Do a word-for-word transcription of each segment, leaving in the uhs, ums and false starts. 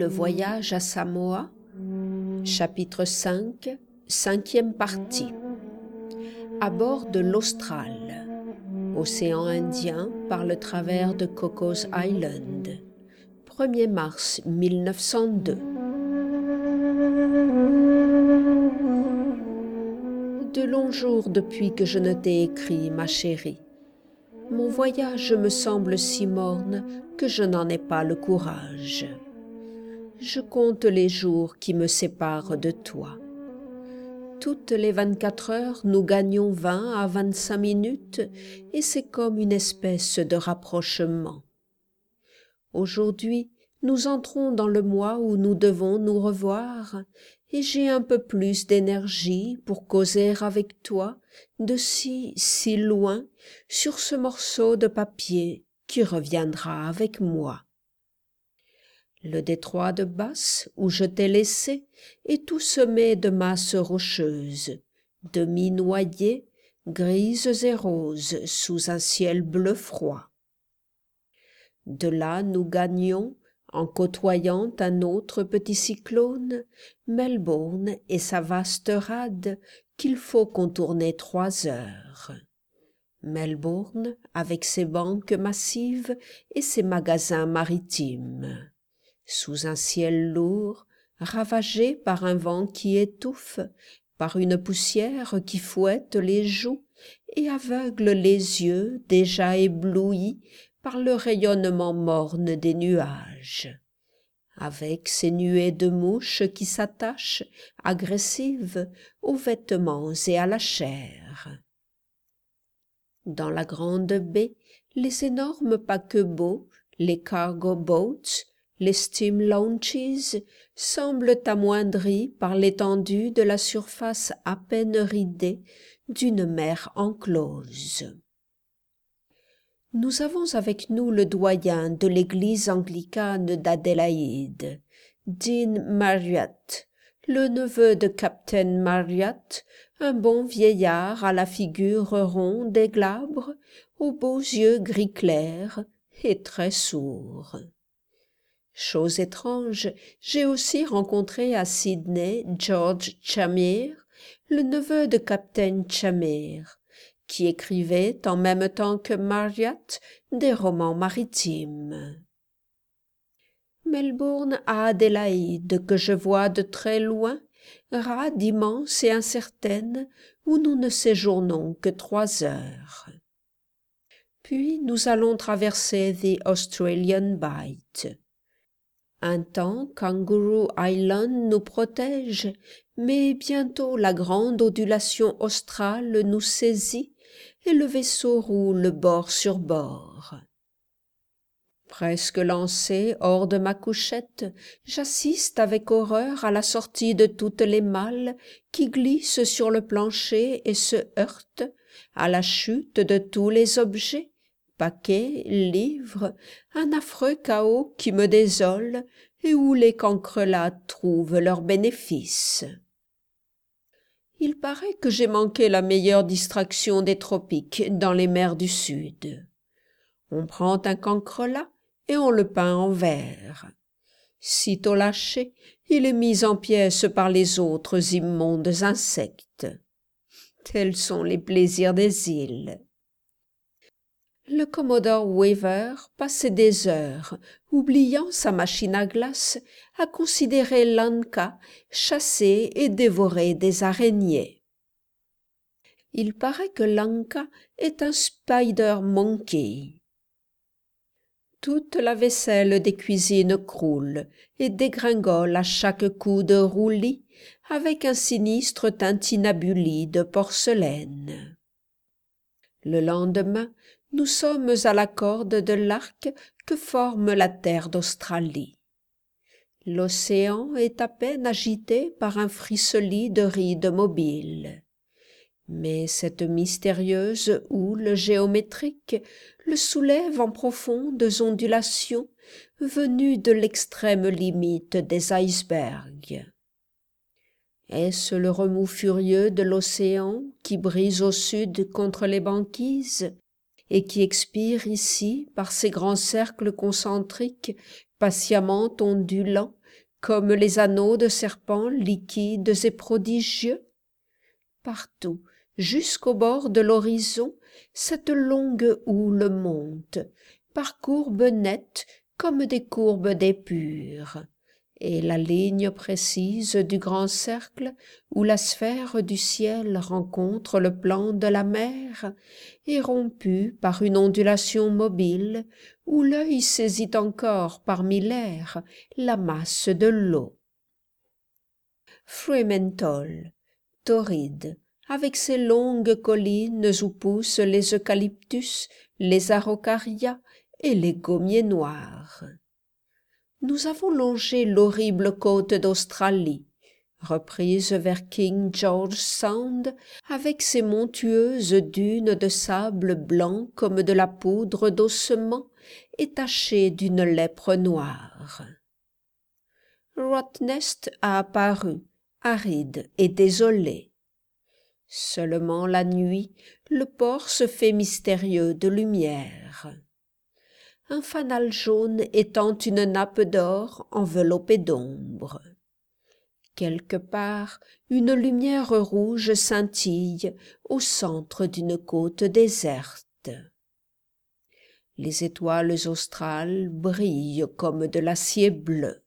Le voyage à Samoa, chapitre cinq, cinquième partie. À bord de l'Austral, océan Indien par le travers de Cocos Island, premier mars mille neuf cent deux. De longs jours depuis que je ne t'ai écrit, ma chérie. Mon voyage me semble si morne que je n'en ai pas le courage. Je compte les jours qui me séparent de toi. Toutes les vingt-quatre heures, nous gagnons vingt à vingt-cinq minutes et c'est comme une espèce de rapprochement. Aujourd'hui, nous entrons dans le mois où nous devons nous revoir et j'ai un peu plus d'énergie pour causer avec toi de si, si loin sur ce morceau de papier qui reviendra avec moi. Le détroit de Bass, où je t'ai laissé, est tout semé de masses rocheuses, demi-noyées, grises et roses sous un ciel bleu froid. De là nous gagnons, en côtoyant un autre petit cyclone, Melbourne et sa vaste rade qu'il faut contourner trois heures. Melbourne avec ses banques massives et ses magasins maritimes. Sous un ciel lourd, ravagé par un vent qui étouffe, par une poussière qui fouette les joues et aveugle les yeux déjà éblouis par le rayonnement morne des nuages, avec ces nuées de mouches qui s'attachent, agressives, aux vêtements et à la chair. Dans la grande baie, les énormes paquebots, les cargo boats, les steam launches semblent amoindris par l'étendue de la surface à peine ridée d'une mer enclose. Nous avons avec nous le doyen de l'église anglicane d'Adélaïde, Dean Marriott, le neveu de Captain Marriott, un bon vieillard à la figure ronde et glabre, aux beaux yeux gris clair et très sourd. Chose étrange, j'ai aussi rencontré à Sydney George Chamier, le neveu de Captain Chamier, qui écrivait en même temps que Marriott des romans maritimes. Melbourne à Adélaïde, que je vois de très loin, rade immense et incertaine, où nous ne séjournons que trois heures. Puis nous allons traverser the Australian Bight. Un temps, Kangaroo Island nous protège, mais bientôt la grande ondulation australe nous saisit et le vaisseau roule bord sur bord. Presque lancé hors de ma couchette, j'assiste avec horreur à la sortie de toutes les malles qui glissent sur le plancher et se heurtent, à la chute de tous les objets, paquets, livres, un affreux chaos qui me désole et où les cancrelats trouvent leur bénéfice. Il paraît que j'ai manqué la meilleure distraction des tropiques dans les mers du Sud. On prend un cancrelat et on le peint en vert. Sitôt lâché, il est mis en pièces par les autres immondes insectes. Tels sont les plaisirs des îles. Le commodore Weaver passait des heures, oubliant sa machine à glace, à considérer l'anka chasser et dévorer des araignées. Il paraît que l'anka est un spider monkey. Toute la vaisselle des cuisines croule et dégringole à chaque coup de roulis avec un sinistre tintinnabuli de porcelaine. Le lendemain, nous sommes à la corde de l'arc que forme la terre d'Australie. L'océan est à peine agité par un frissellis de rides mobiles. Mais cette mystérieuse houle géométrique le soulève en profondes ondulations venues de l'extrême limite des icebergs. Est-ce le remous furieux de l'océan qui brise au sud contre les banquises et qui expire ici par ces grands cercles concentriques, patiemment ondulants, comme les anneaux de serpents liquides et prodigieux? Partout, jusqu'au bord de l'horizon, cette longue houle monte, par courbes nettes comme des courbes d'épure, et la ligne précise du grand cercle, où la sphère du ciel rencontre le plan de la mer, est rompue par une ondulation mobile, où l'œil saisit encore parmi l'air la masse de l'eau. Fremantle, torride, avec ses longues collines où poussent les eucalyptus, les araucarias et les gommiers noirs. Nous avons longé l'horrible côte d'Australie, reprise vers King George Sound, avec ses montueuses dunes de sable blanc comme de la poudre d'ossement et tachées d'une lèpre noire. Rottnest a apparu, aride et désolé. Seulement la nuit, le port se fait mystérieux de lumière. Un fanal jaune étend une nappe d'or enveloppée d'ombre. Quelque part, une lumière rouge scintille au centre d'une côte déserte. Les étoiles australes brillent comme de l'acier bleu.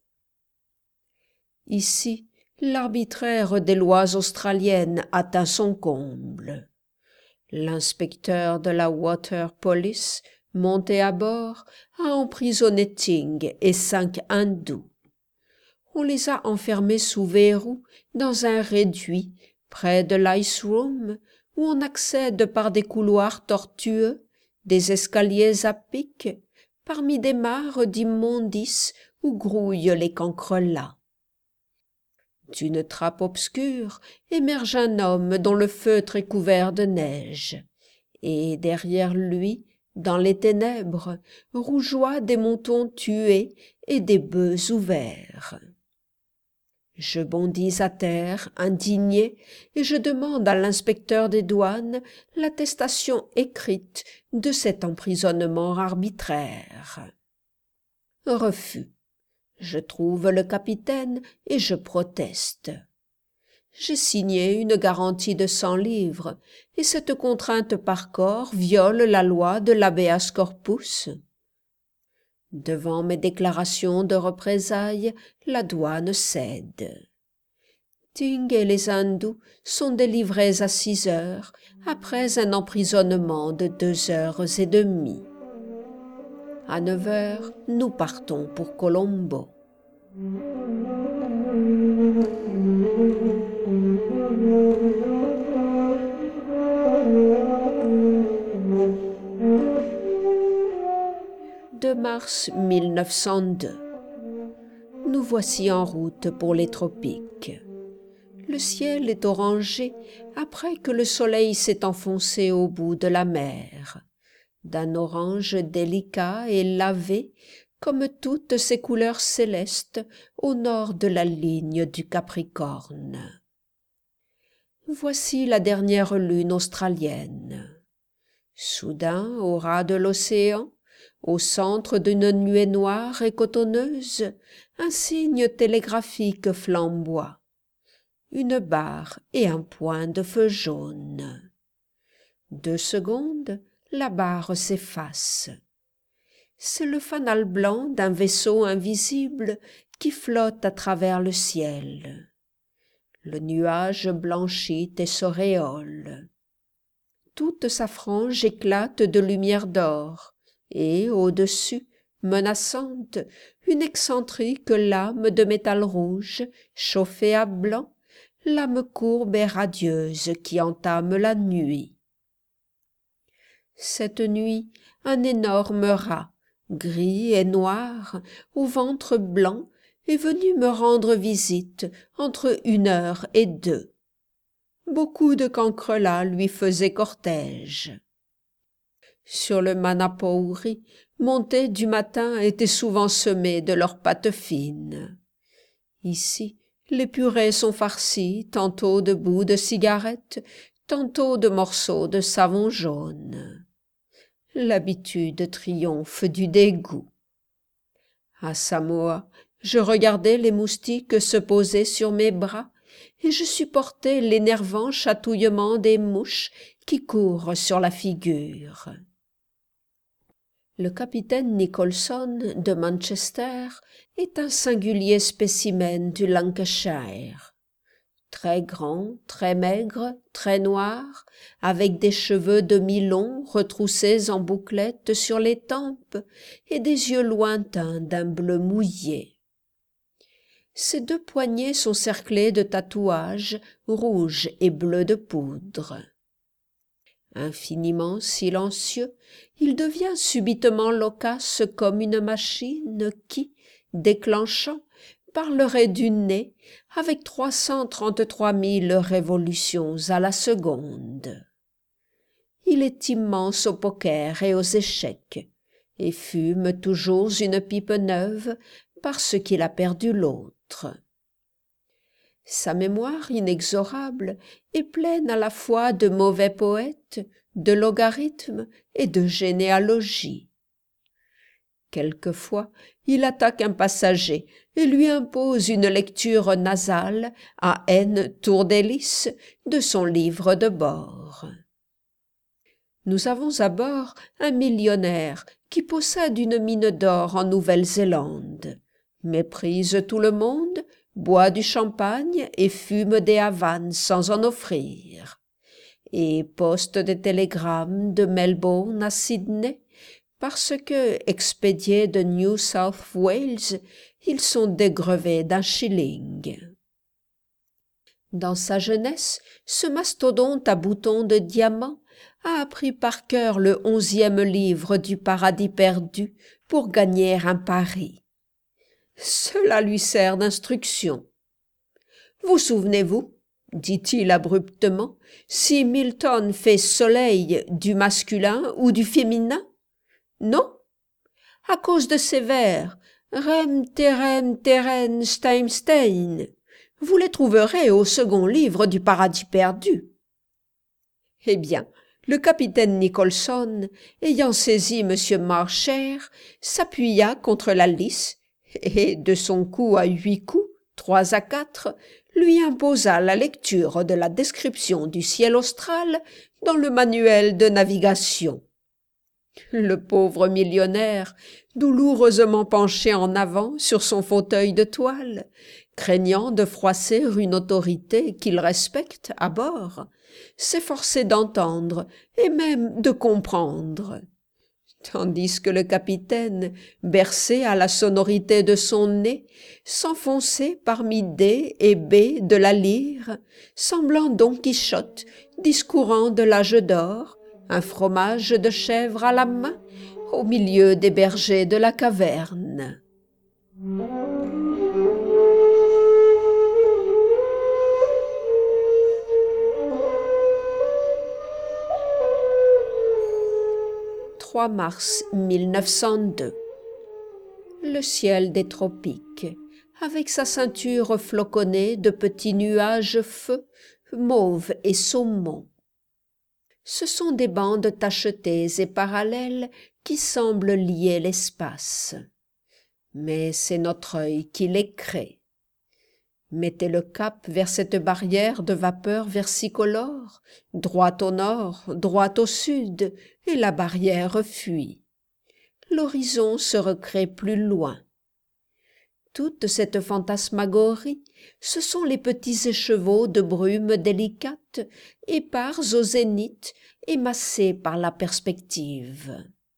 Ici, l'arbitraire des lois australiennes atteint son comble. L'inspecteur de la Water Police, monté à bord, a emprisonné Ting et cinq hindous. On les a enfermés sous verrou dans un réduit près de l'ice room où on accède par des couloirs tortueux, des escaliers à pic, parmi des mares d'immondices où grouillent les cancrelats. D'une trappe obscure émerge un homme dont le feutre est couvert de neige, et derrière lui, dans les ténèbres, rougeoient des moutons tués et des bœufs ouverts. Je bondis à terre, indigné, et je demande à l'inspecteur des douanes l'attestation écrite de cet emprisonnement arbitraire. Refus. Je trouve le capitaine et je proteste. J'ai signé une garantie de cent livres, et cette contrainte par corps viole la loi de l'habeas corpus. Devant mes déclarations de représailles, la douane cède. Ting et les hindous sont délivrés à six heures, après un emprisonnement de deux heures et demie. À neuf heures, nous partons pour Colombo. deux mars mille neuf cent deux. Nous voici en route pour les tropiques. Le ciel est orangé après que le soleil s'est enfoncé au bout de la mer, d'un orange délicat et lavé, comme toutes ces couleurs célestes au nord de la ligne du Capricorne. Voici la dernière lune australienne. Soudain, au ras de l'océan, au centre d'une nuée noire et cotonneuse, un signe télégraphique flamboie. Une barre et un point de feu jaune. Deux secondes, la barre s'efface. C'est le fanal blanc d'un vaisseau invisible qui flotte à travers le ciel. Le nuage blanchit et s'auréole. Toute sa frange éclate de lumière d'or, et au-dessus, menaçante, une excentrique lame de métal rouge, chauffée à blanc, lame courbe et radieuse qui entame la nuit. Cette nuit, un énorme rat, gris et noir, au ventre blanc, est venu me rendre visite entre une heure et deux. Beaucoup de cancrelats lui faisaient cortège. Sur le Manapouri, mon thé du matin était souvent semé de leurs pattes fines. Ici, les purées sont farcies tantôt de bouts de cigarettes, tantôt de morceaux de savon jaune. L'habitude triomphe du dégoût. À Samoa, je regardais les moustiques se poser sur mes bras, et je supportais l'énervant chatouillement des mouches qui courent sur la figure. Le capitaine Nicholson de Manchester est un singulier spécimen du Lancashire. Très grand, très maigre, très noir, avec des cheveux demi-longs retroussés en bouclettes sur les tempes et des yeux lointains d'un bleu mouillé. Ses deux poignets sont cerclés de tatouages rouges et bleus de poudre. Infiniment silencieux, il devient subitement loquace comme une machine qui, déclenchant, parlerait du nez avec trois cent trente-trois mille révolutions à la seconde. Il est immense au poker et aux échecs, et fume toujours une pipe neuve parce qu'il a perdu l'autre. Sa mémoire inexorable est pleine à la fois de mauvais poètes, de logarithmes et de généalogie. Quelquefois, il attaque un passager et lui impose une lecture nasale à N tours d'hélice de son livre de bord. Nous avons à bord un millionnaire qui possède une mine d'or en Nouvelle-Zélande, méprise tout le monde, boit du champagne et fume des havanes sans en offrir, et poste des télégrammes de Melbourne à Sydney, parce que, expédiés de New South Wales, ils sont dégrevés d'un shilling. Dans sa jeunesse, ce mastodonte à boutons de diamant a appris par cœur le onzième livre du Paradis perdu pour gagner un pari. Cela lui sert d'instruction. Vous souvenez-vous, dit-il abruptement, si Milton fait soleil du masculin ou du féminin? Non, à cause de ces vers Rem, terem, teren, stein, stein. Vous les trouverez au second livre du Paradis perdu. Eh bien, le capitaine Nicholson, ayant saisi M. Marcher, s'appuya contre la lisse et, de son coup à huit coups, trois à quatre, lui imposa la lecture de la description du ciel austral dans le manuel de navigation. Le pauvre millionnaire, douloureusement penché en avant sur son fauteuil de toile, craignant de froisser une autorité qu'il respecte à bord, s'efforçait d'entendre et même de comprendre, tandis que le capitaine, bercé à la sonorité de son nez, s'enfonçait parmi D et B de la lyre, semblant Don Quichotte discourant de l'âge d'or, un fromage de chèvre à la main, au milieu des bergers de la caverne. trois mars mille neuf cent deux. Le ciel des tropiques, avec sa ceinture floconnée de petits nuages feux, mauves et saumons. Ce sont des bandes tachetées et parallèles qui semblent lier l'espace. Mais c'est notre œil qui les crée. Mettez le cap vers cette barrière de vapeur versicolore, droit au nord, droit au sud, et la barrière fuit. L'horizon se recrée plus loin. Toute cette fantasmagorie, ce sont les petits écheveaux de brume délicate, épars au zénith, émassés par la perspective.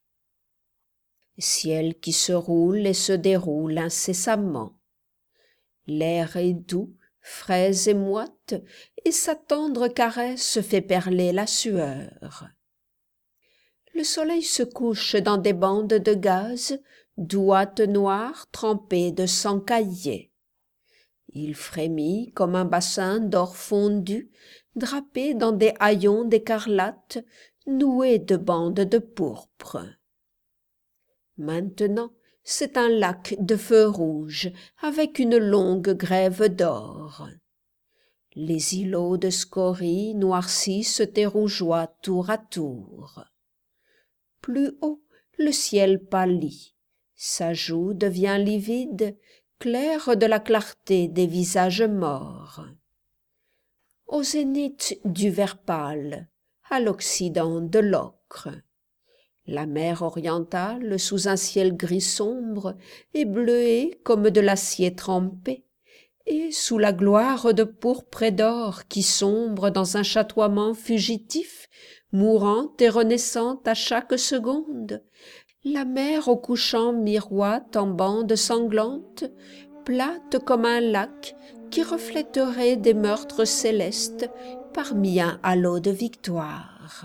Ciel qui se roule et se déroule incessamment. L'air est doux, frais et moite, et sa tendre caresse fait perler la sueur. Le soleil se couche dans des bandes de gaz, d'ouates noires trempées de sang caillé. Il frémit comme un bassin d'or fondu, drapé dans des haillons d'écarlate, noués de bandes de pourpre. Maintenant, c'est un lac de feu rouge, avec une longue grève d'or. Les îlots de scories noircissent et rougeoient tour à tour. Plus haut, le ciel pâlit. Sa joue devient livide, claire de la clarté des visages morts. Au zénith du vert pâle, à l'occident de l'ocre. La mer orientale, sous un ciel gris sombre, est bleuée comme de l'acier trempé, et sous la gloire de pourpre et d'or qui sombre dans un chatoiement fugitif, mourante et renaissante à chaque seconde, la mer au couchant miroite en bandes sanglantes, plate comme un lac qui reflèterait des meurtres célestes parmi un halo de victoire.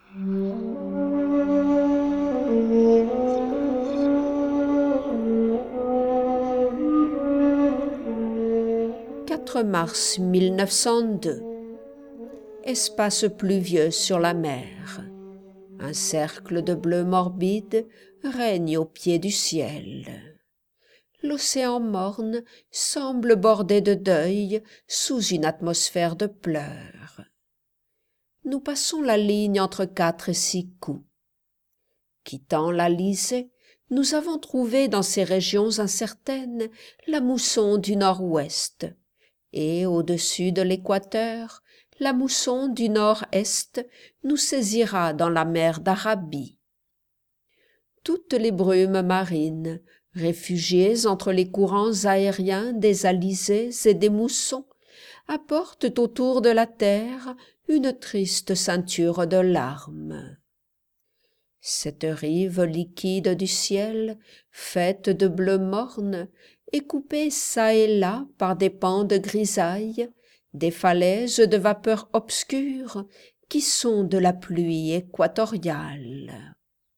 quatre mars mille neuf cent deux. Espace pluvieux sur la mer. Un cercle de bleu morbide règne au pied du ciel. L'océan morne semble bordé de deuil sous une atmosphère de pleurs. Nous passons la ligne entre quatre et six coups. Quittant l'Alizé, nous avons trouvé dans ces régions incertaines la mousson du nord-ouest, et au-dessus de l'équateur, la mousson du nord-est nous saisira dans la mer d'Arabie. Toutes les brumes marines, réfugiées entre les courants aériens des alizés et des moussons, apportent autour de la terre une triste ceinture de larmes. Cette rive liquide du ciel, faite de bleu morne, est coupée çà et là par des pans de grisaille, des falaises de vapeur obscure qui sont de la pluie équatoriale.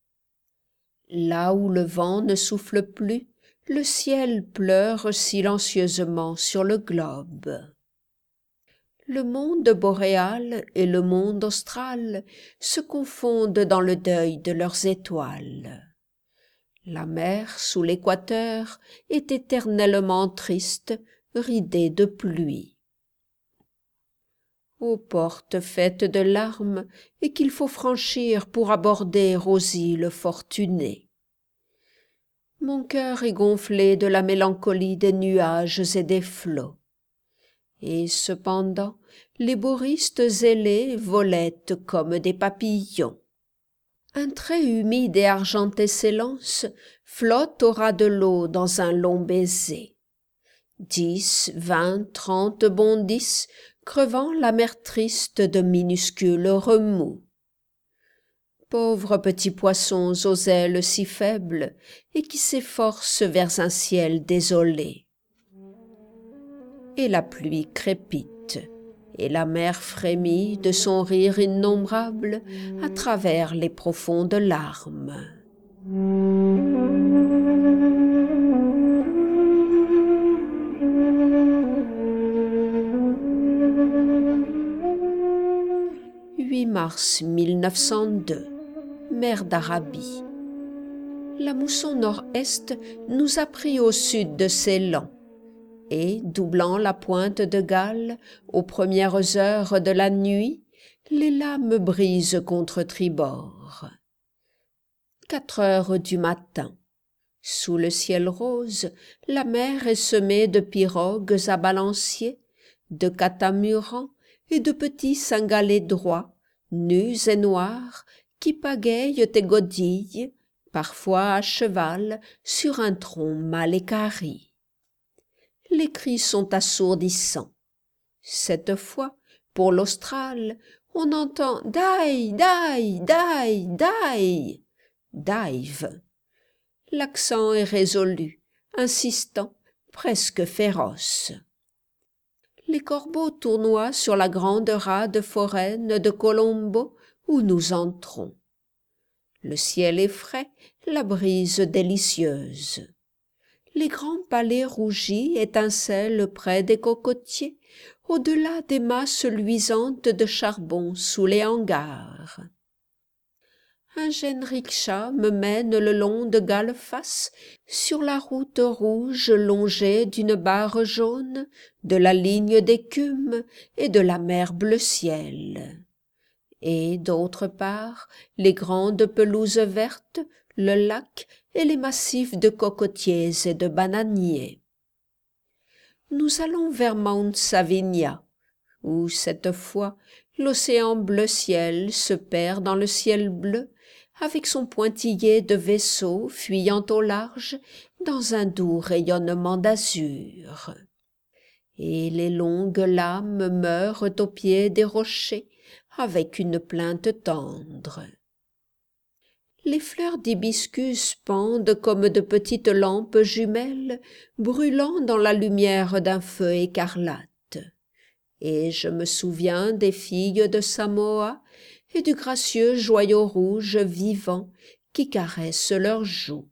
Là où le vent ne souffle plus, le ciel pleure silencieusement sur le globe. Le monde boréal et le monde austral se confondent dans le deuil de leurs étoiles. La mer sous l'équateur est éternellement triste, ridée de pluie. Aux portes faites de larmes et qu'il faut franchir pour aborder aux îles fortunées. Mon cœur est gonflé de la mélancolie des nuages et des flots. Et cependant, les boristes ailés volettent comme des papillons. Un trait humide et argenté s'élance, flotte au ras de l'eau dans un long baiser. Dix, vingt, trente bondissent, crevant la mer triste de minuscules remous. Pauvres petits poissons aux ailes si faibles et qui s'efforcent vers un ciel désolé. Et la pluie crépite, et la mer frémit de son rire innombrable à travers les profondes larmes. huit mars mille neuf cent deux. Mer d'Arabie. La mousson nord-est nous a pris au sud de Ceylan, et, doublant la pointe de Galles, aux premières heures de la nuit, les lames brisent contre tribord. Quatre heures du matin. Sous le ciel rose, la mer est semée de pirogues à balanciers, de catamurans et de petits cingalais droits, nus et noirs, qui pagayent et godillent, parfois à cheval, sur un tronc mal équarri. Les cris sont assourdissants. Cette fois, pour l'Austral, on entend « die, die, die, die » dive. L'accent est résolu, insistant, presque féroce. Les corbeaux tournoient sur la grande rade foraine de Colombo où nous entrons. Le ciel est frais, la brise délicieuse. Les grands palais rougis étincellent près des cocotiers, au-delà des masses luisantes de charbon sous les hangars. Un jeune ricksha me mène le long de Galfas sur la route rouge longée d'une barre jaune, de la ligne d'écume et de la mer bleu ciel. et d'autre part les grandes pelouses vertes, le lac et les massifs de cocotiers et de bananiers. Nous allons vers Mount Savinia, où cette fois l'océan bleu ciel se perd dans le ciel bleu, avec son pointillé de vaisseaux fuyant au large dans un doux rayonnement d'azur. Et les longues lames meurent au pied des rochers avec une plainte tendre. Les fleurs d'hibiscus pendent comme de petites lampes jumelles brûlant dans la lumière d'un feu écarlate. Et je me souviens des filles de Samoa et du gracieux joyau rouge vivant qui caresse leurs joues.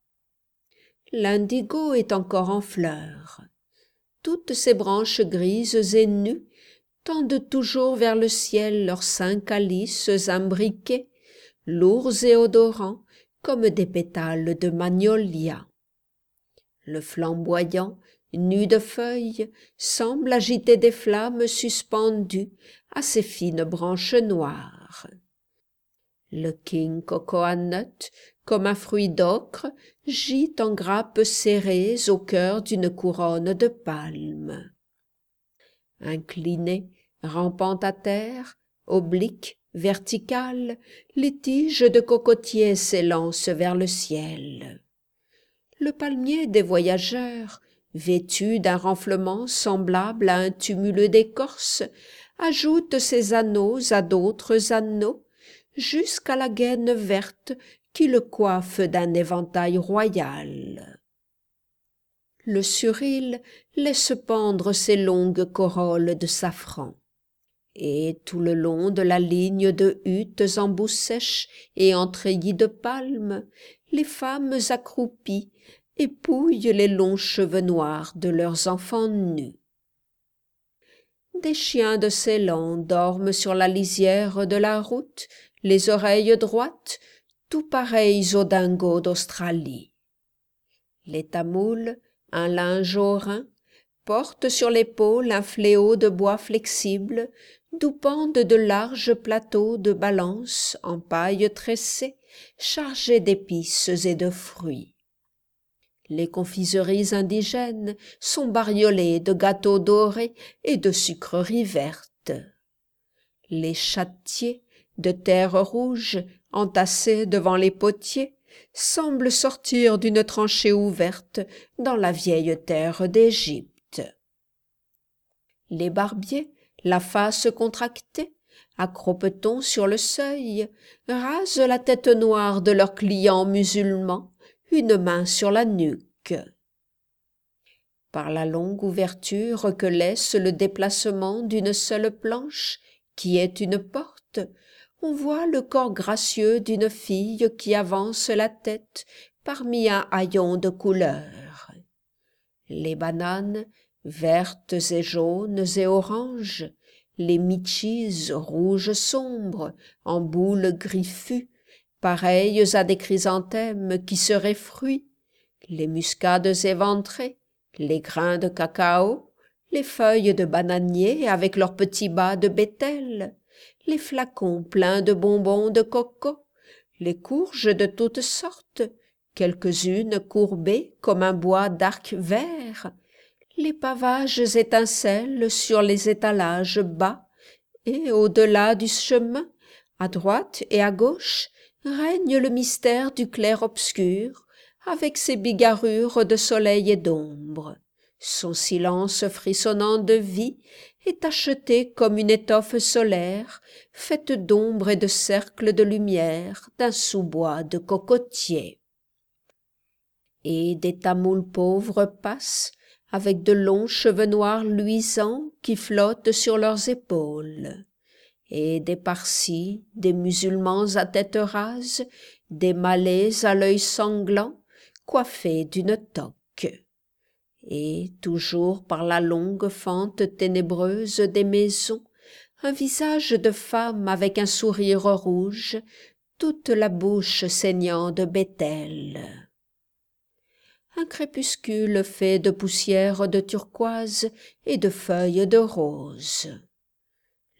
L'indigo est encore en fleurs. Toutes ces branches grises et nues tendent toujours vers le ciel leurs cinq calices imbriqués, lourds et odorants comme des pétales de magnolia. Le flamboyant, nu de feuilles, semble agiter des flammes suspendues à ses fines branches noires. Le king cocoa nut, comme un fruit d'ocre, gît en grappes serrées au cœur d'une couronne de palmes. Incliné, rampant à terre, oblique, vertical, les tiges de cocotiers s'élancent vers le ciel. Le palmier des voyageurs, vêtu d'un renflement semblable à un tumuleux d'écorce, ajoute ses anneaux à d'autres anneaux, jusqu'à la gaine verte qui le coiffe d'un éventail royal. Le suril laisse pendre ses longues corolles de safran. Et tout le long de la ligne de huttes en boue sèche et en treillis de palmes, les femmes accroupies épouillent les longs cheveux noirs de leurs enfants nus. Des chiens de Ceylan dorment sur la lisière de la route, les oreilles droites, tout pareils aux dingos d'Australie. Les tamouls, un linge au rein, portent sur l'épaule un fléau de bois flexible, d'où pendent de larges plateaux de balance en paille tressée, chargés d'épices et de fruits. Les confiseries indigènes sont bariolées de gâteaux dorés et de sucreries vertes. Les châtiers de terre rouge, entassés devant les potiers, semblent sortir d'une tranchée ouverte dans la vieille terre d'Égypte. Les barbiers, la face contractée, à cropeton sur le seuil, rasent la tête noire de leurs clients musulmans, une main sur la nuque. Par la longue ouverture que laisse le déplacement d'une seule planche, qui est une porte, on voit le corps gracieux d'une fille qui avance la tête parmi un haillon de couleurs. Les bananes, vertes et jaunes et oranges, les mitchis rouges sombres, en boules griffues, pareilles à des chrysanthèmes qui seraient fruits, les muscades éventrées, les grains de cacao, les feuilles de bananier avec leurs petits bas de bétel, les flacons pleins de bonbons de coco, les courges de toutes sortes, quelques-unes courbées comme un bois d'arc vert, les pavages étincellent sur les étalages bas, et au-delà du chemin, à droite et à gauche, règne le mystère du clair-obscur, avec ses bigarrures de soleil et d'ombre. Son silence frissonnant de vie est tacheté comme une étoffe solaire, faite d'ombre et de cercles de lumière d'un sous-bois de cocotiers. Et des tamouls pauvres passent, avec de longs cheveux noirs luisants qui flottent sur leurs épaules. Et des parsis, des musulmans à tête rase, des malais à l'œil sanglant, coiffés d'une toque. Et, toujours par la longue fente ténébreuse des maisons, un visage de femme avec un sourire rouge, toute la bouche saignant de bétel. Un crépuscule fait de poussière de turquoise et de feuilles de rose.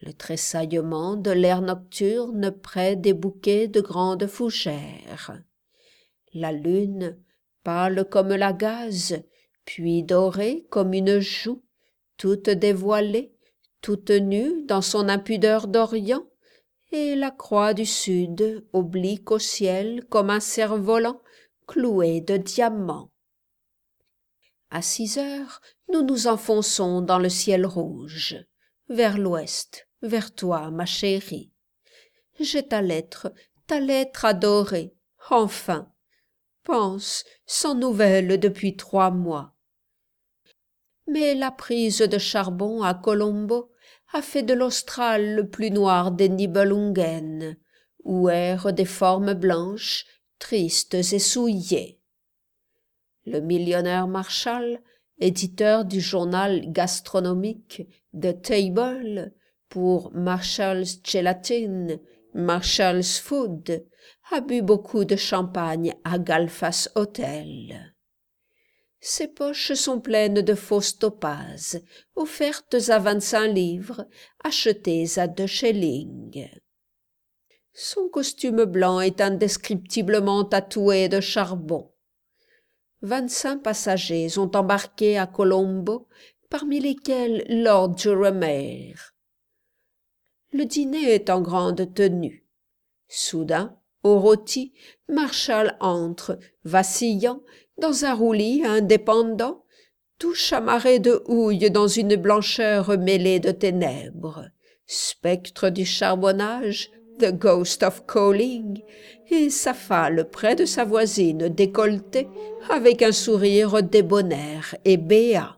le tressaillement de l'air nocturne près des bouquets de grandes fougères. La lune, pâle comme la gaze, puis dorée comme une joue, toute dévoilée, toute nue dans son impudeur d'Orient, et la croix du Sud, oblique au ciel comme un cerf-volant, cloué de diamants. À six heures, nous nous enfonçons dans le ciel rouge, vers l'ouest, vers toi, ma chérie. J'ai ta lettre, ta lettre adorée, enfin. Pense, sans nouvelles depuis trois mois. Mais la prise de charbon à Colombo a fait de l'Austral le plus noir des Nibelungen, où errent des formes blanches, tristes et souillées. Le millionnaire Marshall, éditeur du journal gastronomique The Table pour Marshall's Gelatine, Marshall's Food, a bu beaucoup de champagne à Galfas Hotel. Ses poches sont pleines de fausses topazes, offertes à vingt-cinq livres, achetées à deux shillings. Son costume blanc est indescriptiblement tatoué de charbon. Vingt-cinq passagers ont embarqué à Colombo, parmi lesquels Lord Juremer. Le dîner est en grande tenue. Soudain, au rôti, Marshall entre, vacillant, dans un roulis indépendant, tout chamarré de houille dans une blancheur mêlée de ténèbres, spectre du charbonnage, the ghost of coaling, et s'affale près de sa voisine décolletée avec un sourire débonnaire et béat.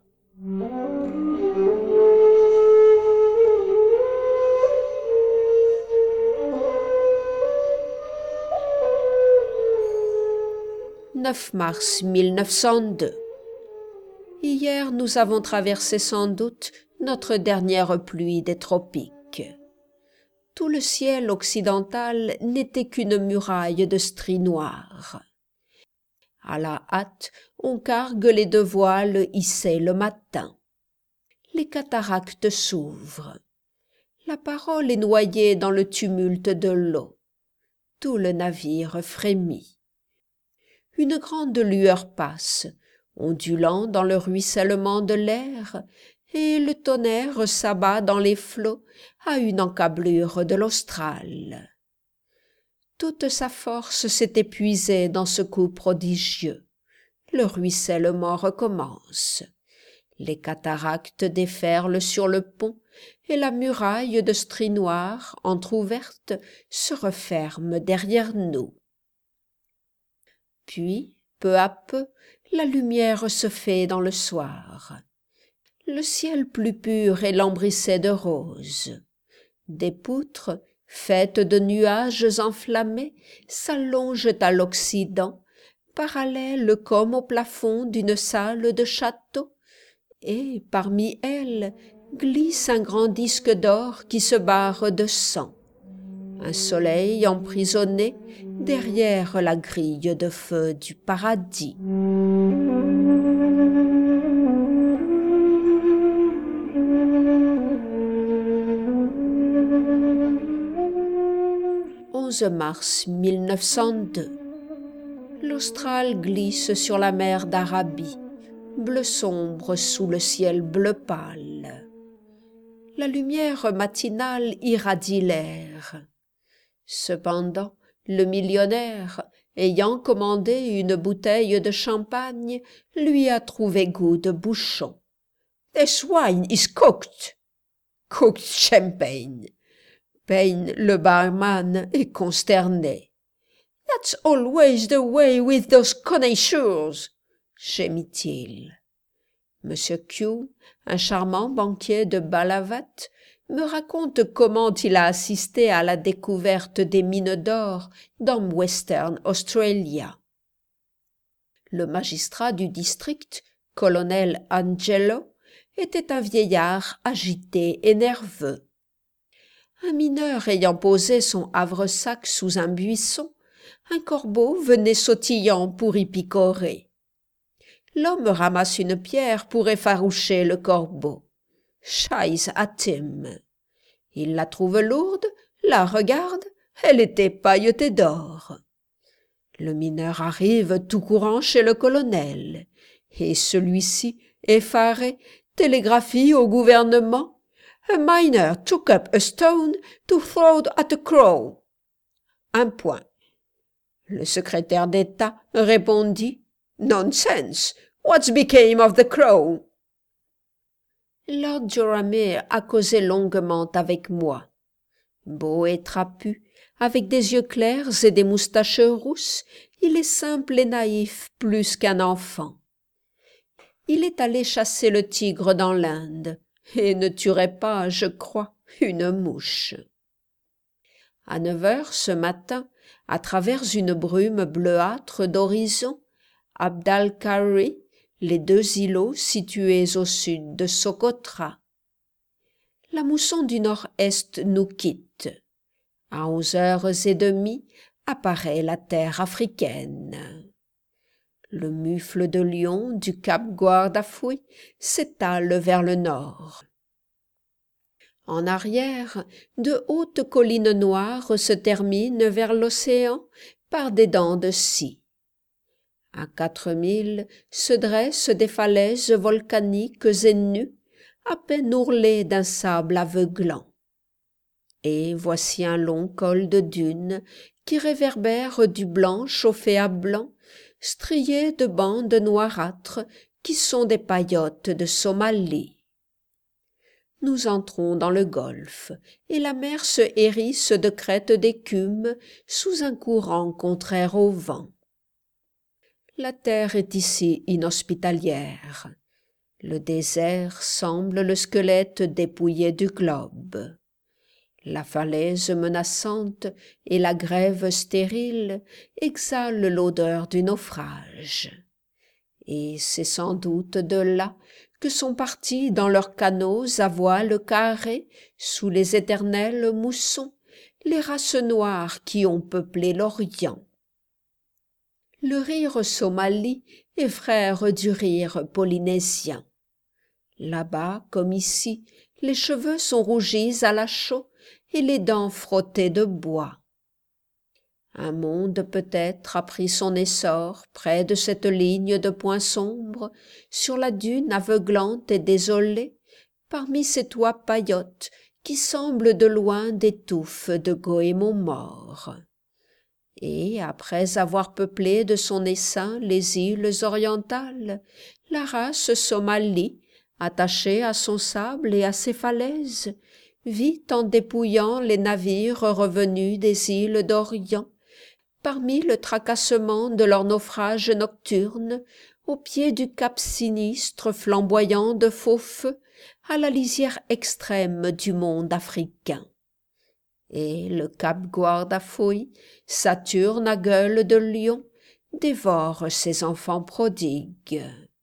neuf mars mille neuf cent deux. Hier, nous avons traversé sans doute notre dernière pluie des tropiques. Tout le ciel occidental n'était qu'une muraille de stries noires. À la hâte, on cargue les deux voiles hissés le matin. Les cataractes s'ouvrent. La parole est noyée dans le tumulte de l'eau. Tout le navire frémit. Une grande lueur passe, ondulant dans le ruissellement de l'air, et le tonnerre s'abat dans les flots à une encablure de l'Austral. Toute sa force s'est épuisée dans ce coup prodigieux. Le ruissellement recommence. Les cataractes déferlent sur le pont, et la muraille de stries noires, entr'ouverte, se referme derrière nous. Puis, peu à peu, la lumière se fait dans le soir. Le ciel plus pur est lambrissé de rose. Des poutres, faites de nuages enflammés, s'allongent à l'Occident, parallèles comme au plafond d'une salle de château, et, parmi elles, glisse un grand disque d'or qui se barre de sang. Un soleil emprisonné derrière la grille de feu du paradis. onze mars mille neuf cent deux. L'Austral glisse sur la mer d'Arabie, bleu sombre sous le ciel bleu pâle. La lumière matinale irradie l'air. Cependant, le millionnaire, ayant commandé une bouteille de champagne, lui a trouvé goût de bouchon. « This wine is cooked. »« Cooked champagne. » Payne, le barman, est consterné. « That's always the way with those connoisseurs, » gémit-il. Monsieur Q, un charmant banquier de Ballavat, me raconte comment il a assisté à la découverte des mines d'or dans Western Australia. Le magistrat du district, colonel Angelo, était un vieillard agité et nerveux. Un mineur ayant posé son havresac sous un buisson, un corbeau venait sautillant pour y picorer. L'homme ramasse une pierre pour effaroucher le corbeau. Scheiß at him. Il la trouve lourde, la regarde, elle était pailletée d'or. Le mineur arrive tout courant chez le colonel, et celui-ci, effaré, télégraphie au gouvernement « A miner took up a stone to throw at a crow ». Un point. Le secrétaire d'État répondit « Nonsense! What's became of the crow ?» Lord Joramir a causé longuement avec moi. Beau et trapu, avec des yeux clairs et des moustaches rousses, il est simple et naïf plus qu'un enfant. Il est allé chasser le tigre dans l'Inde, et ne tuerait pas, je crois, une mouche. À neuf heures ce matin, à travers une brume bleuâtre d'horizon, Abdalkari, les deux îlots situés au sud de Socotra. La mousson du nord-est nous quitte. À onze heures et demie apparaît la terre africaine. Le mufle de lion du cap Guardafui s'étale vers le nord. En arrière, de hautes collines noires se terminent vers l'océan par des dents de scie. À quatre milles se dressent des falaises volcaniques et nues, à peine ourlées d'un sable aveuglant. Et voici un long col de dunes qui réverbère du blanc chauffé à blanc, strié de bandes noirâtres qui sont des paillotes de Somalie. Nous entrons dans le golfe, et la mer se hérisse de crêtes d'écume sous un courant contraire au vent. La terre est ici inhospitalière. Le désert semble le squelette dépouillé du globe. La falaise menaçante et la grève stérile exhalent l'odeur du naufrage. Et c'est sans doute de là que sont partis dans leurs canots à voiles carrés, sous les éternels moussons, les races noires qui ont peuplé l'Orient. Le rire somali est frère du rire polynésien. Là-bas, comme ici, les cheveux sont rougis à la chaux et les dents frottées de bois. Un monde peut-être a pris son essor près de cette ligne de points sombres, sur la dune aveuglante et désolée, parmi ces toits paillotes qui semblent de loin des touffes de goémons morts. Et, après avoir peuplé de son essaim les îles orientales, la race somalie, attachée à son sable et à ses falaises, vit en dépouillant les navires revenus des îles d'Orient, parmi le tracassement de leurs naufrages nocturnes, au pied du cap sinistre flamboyant de faux feux, à la lisière extrême du monde africain. Et le cap Guardafui, Saturne à gueule de lion, dévore ses enfants prodigues.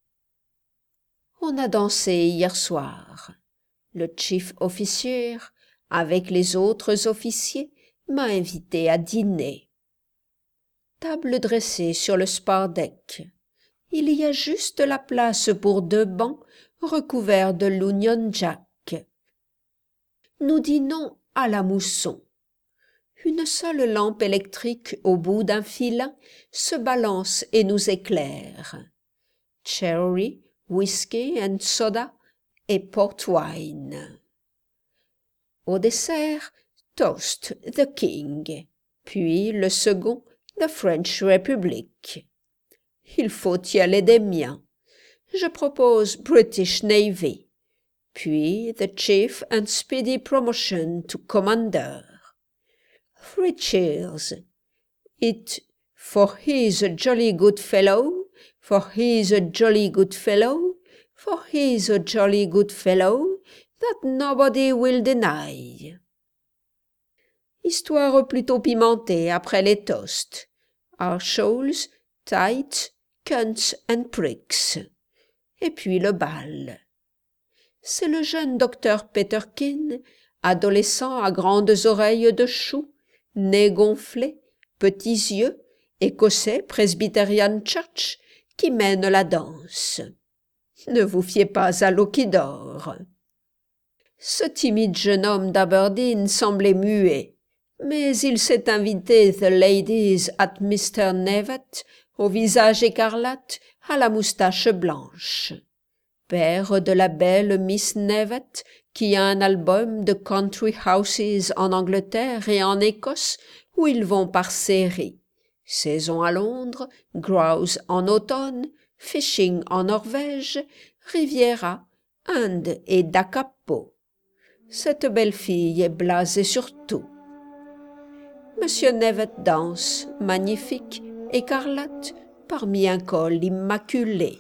On a dansé hier soir. Le chief officier, avec les autres officiers, m'a invité à dîner. Table dressée sur le spar-deck. Il y a juste la place pour deux bancs recouverts de l'Union Jack. Nous dînons à la mousson. Une seule lampe électrique au bout d'un filin se balance et nous éclaire. Cherry, whisky and soda et port wine. Au dessert, toast the king, puis le second, the French Republic. Il faut y aller des miens. Je propose British Navy, puis the chief and speedy promotion to commander. Three cheers. It for he's a jolly good fellow, for he's a jolly good fellow, for he's a jolly good fellow that nobody will deny. Histoire plutôt pimentée après les toasts. Our shoals, tight, cunts and pricks. Et puis le bal. C'est le jeune docteur Peterkin, adolescent à grandes oreilles de chou, nez gonflé, petits yeux, écossais Presbyterian Church, qui mène la danse. Ne vous fiez pas à l'eau qui dort. Ce timide jeune homme d'Aberdeen semblait muet, mais il s'est invité The Ladies at Mister Knevet, au visage écarlate, à la moustache blanche. Père de la belle Miss Knevet, qui a un album de country houses en Angleterre et en Écosse, où ils vont par série. Saison à Londres, grouse en automne, fishing en Norvège, Riviera, Inde et Da Capo. Cette belle fille est blasée sur tout. Monsieur Knevet danse, magnifique, écarlate, parmi un col immaculé.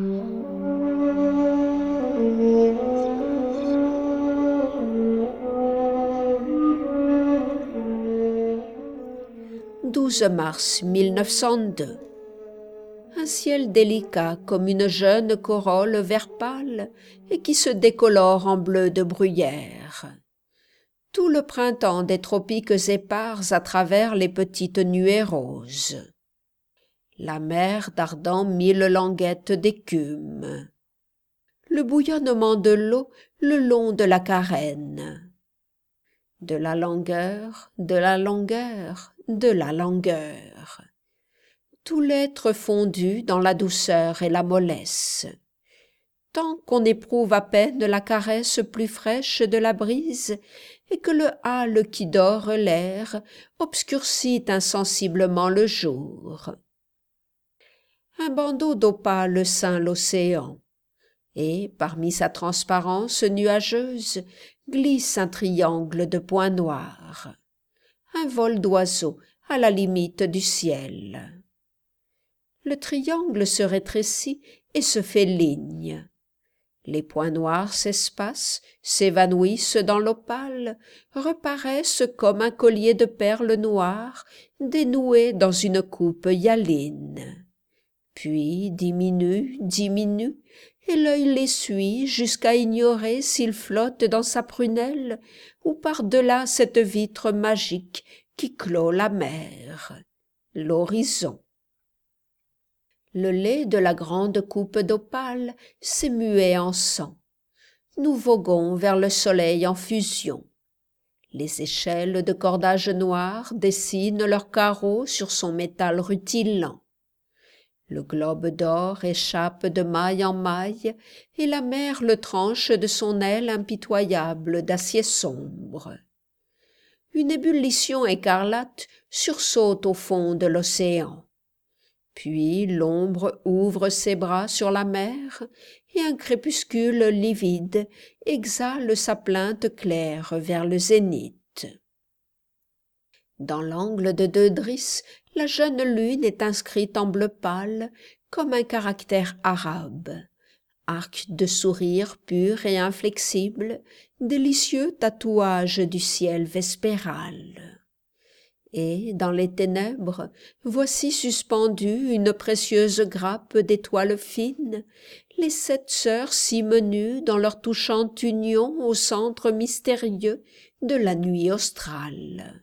douze mars mille neuf cent deux. Un ciel délicat comme une jeune corolle vert pâle et qui se décolore en bleu de bruyère. Tout le printemps des tropiques épars à travers les petites nuées roses. La mer dardant mille languettes d'écume. Le bouillonnement de l'eau le long de la carène. De la langueur, de la longueur, de la langueur. Tout l'être fondu dans la douceur et la mollesse. Tant qu'on éprouve à peine la caresse plus fraîche de la brise et que le hâle qui dore l'air obscurcit insensiblement le jour. Un bandeau d'opale ceint l'océan, et, parmi sa transparence nuageuse, glisse un triangle de points noirs. Un vol d'oiseaux à la limite du ciel. Le triangle se rétrécit et se fait ligne. Les points noirs s'espacent, s'évanouissent dans l'opale, reparaissent comme un collier de perles noires dénoué dans une coupe hyaline. Puis diminuent, diminuent, et l'œil les suit jusqu'à ignorer s'il flotte dans sa prunelle ou par-delà cette vitre magique qui clôt la mer, l'horizon. Le lait de la grande coupe d'opale s'est mué en sang. Nous voguons vers le soleil en fusion. Les échelles de cordage noir dessinent leurs carreaux sur son métal rutilant. Le globe d'or échappe de maille en maille, et la mer le tranche de son aile impitoyable d'acier sombre. Une ébullition écarlate sursaute au fond de l'océan. Puis l'ombre ouvre ses bras sur la mer, et un crépuscule livide exhale sa plainte claire vers le zénith. Dans l'angle de deux drisses, la jeune lune est inscrite en bleu pâle comme un caractère arabe. Arc de sourire pur et inflexible, délicieux tatouage du ciel vespéral. Et, dans les ténèbres, voici suspendue une précieuse grappe d'étoiles fines, les sept sœurs si menues dans leur touchante union au centre mystérieux de la nuit australe.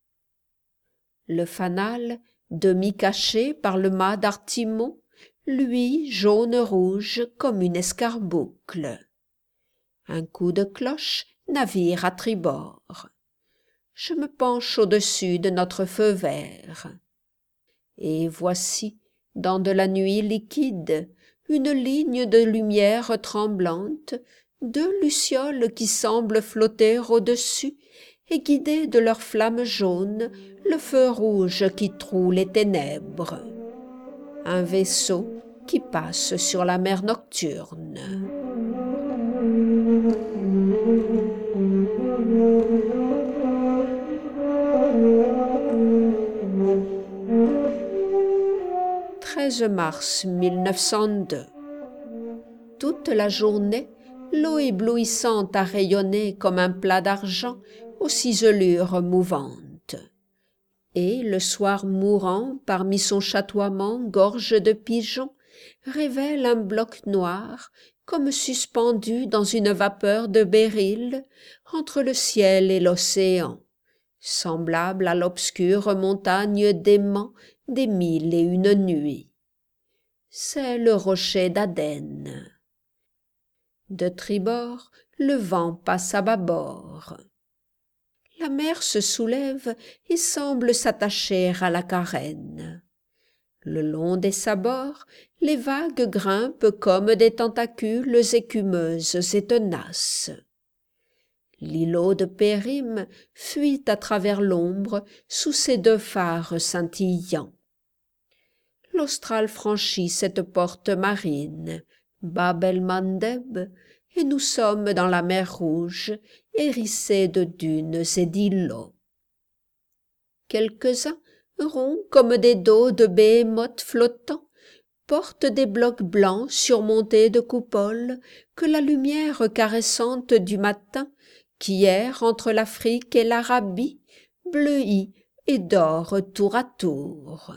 Le fanal, demi-caché par le mât d'artimon, lui jaune-rouge comme une escarboucle. Un coup de cloche, navire à tribord. Je me penche au-dessus de notre feu vert. Et voici, dans de la nuit liquide, une ligne de lumière tremblante, deux lucioles qui semblent flotter au-dessus et guider de leurs flammes jaunes le feu rouge qui troue les ténèbres. Un vaisseau qui passe sur la mer nocturne. treize mars mille neuf cent deux. Toute la journée, l'eau éblouissante a rayonné comme un plat d'argent aux ciselures mouvantes. Et le soir mourant, parmi son chatoiement gorge de pigeons, révèle un bloc noir, comme suspendu dans une vapeur de béryl, entre le ciel et l'océan, semblable à l'obscure montagne d'aimant des mille et une nuits. C'est le rocher d'Aden. De tribord, le vent passe à bâbord. La mer se soulève et semble s'attacher à la carène. Le long des sabords, les vagues grimpent comme des tentacules écumeuses et tenaces. L'îlot de Périm fuit à travers l'ombre sous ses deux phares scintillants. L'Austral franchit cette porte marine, Bab el-Mandeb, et nous sommes dans la mer Rouge, hérissée de dunes et d'îlots. Quelques-uns, ronds comme des dos de béhémoths flottants, portent des blocs blancs surmontés de coupoles que la lumière caressante du matin, qu'hier entre l'Afrique et l'Arabie, bleuit et dort tour à tour.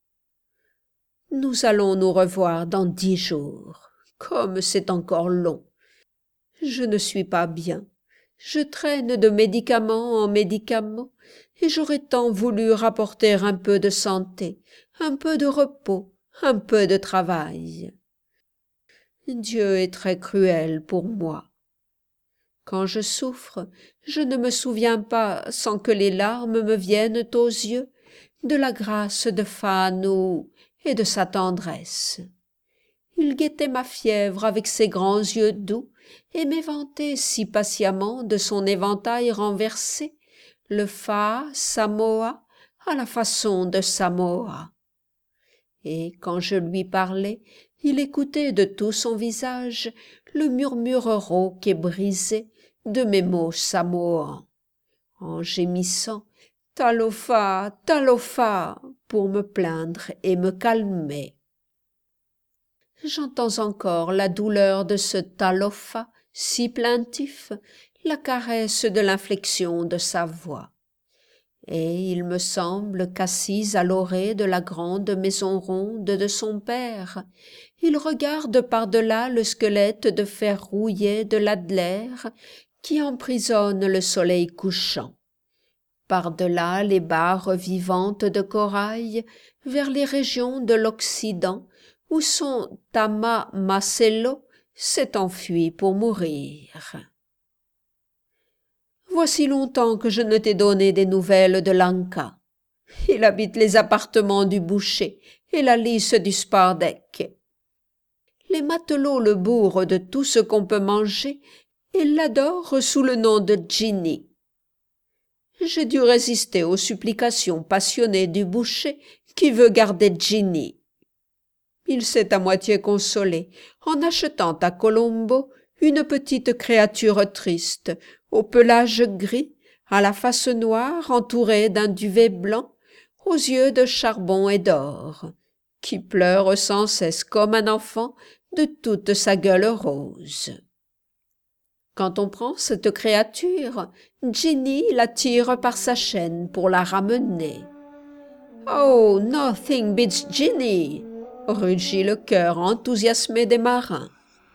Nous allons nous revoir dans dix jours. Comme c'est encore long. Je ne suis pas bien. Je traîne de médicament en médicament, et j'aurais tant voulu rapporter un peu de santé, un peu de repos, un peu de travail. Dieu est très cruel pour moi. Quand je souffre, je ne me souviens pas, sans que les larmes me viennent aux yeux, de la grâce de Fanou et de sa tendresse. Il guettait ma fièvre avec ses grands yeux doux et m'éventait si patiemment de son éventail renversé, le Fa Samoa à la façon de Samoa. Et quand je lui parlais, il écoutait de tout son visage le murmure rauque et brisé de mes mots samoans, en gémissant « Talofa, Talofa » pour me plaindre et me calmer. J'entends encore la douleur de ce Talofa si plaintif, la caresse de l'inflexion de sa voix. Et il me semble qu'assise à l'orée de la grande maison ronde de son père, il regarde par-delà le squelette de fer rouillé de l'Adler qui emprisonne le soleil couchant. Par-delà les barres vivantes de corail vers les régions de l'Occident où son Tama Marcello s'est enfui pour mourir. Voici longtemps que je ne t'ai donné des nouvelles de Lanka. Il habite les appartements du boucher et la lisse du Spardec. Les matelots le bourrent de tout ce qu'on peut manger et l'adorent sous le nom de Ginny. J'ai dû résister aux supplications passionnées du boucher qui veut garder Ginny. Il s'est à moitié consolé en achetant à Colombo une petite créature triste, au pelage gris, à la face noire entourée d'un duvet blanc, aux yeux de charbon et d'or, qui pleure sans cesse comme un enfant de toute sa gueule rose. Quand on prend cette créature, Ginny la tire par sa chaîne pour la ramener. « Oh, nothing beats Ginny !» rugit le cœur enthousiasmé des marins.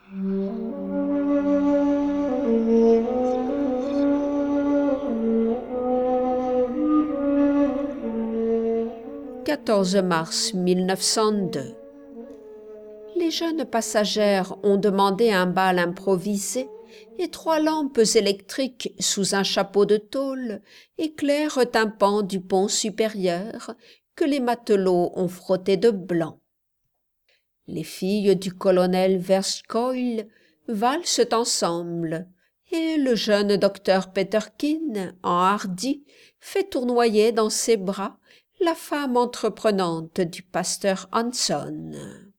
quatorze mars mille neuf cent deux. Les jeunes passagères ont demandé un bal improvisé et trois lampes électriques sous un chapeau de tôle éclairent un pan du pont supérieur que les matelots ont frotté de blanc. Les filles du colonel Verskoil valsent ensemble et le jeune docteur Peterkin, enhardi, fait tournoyer dans ses bras la femme entreprenante du pasteur Hanson.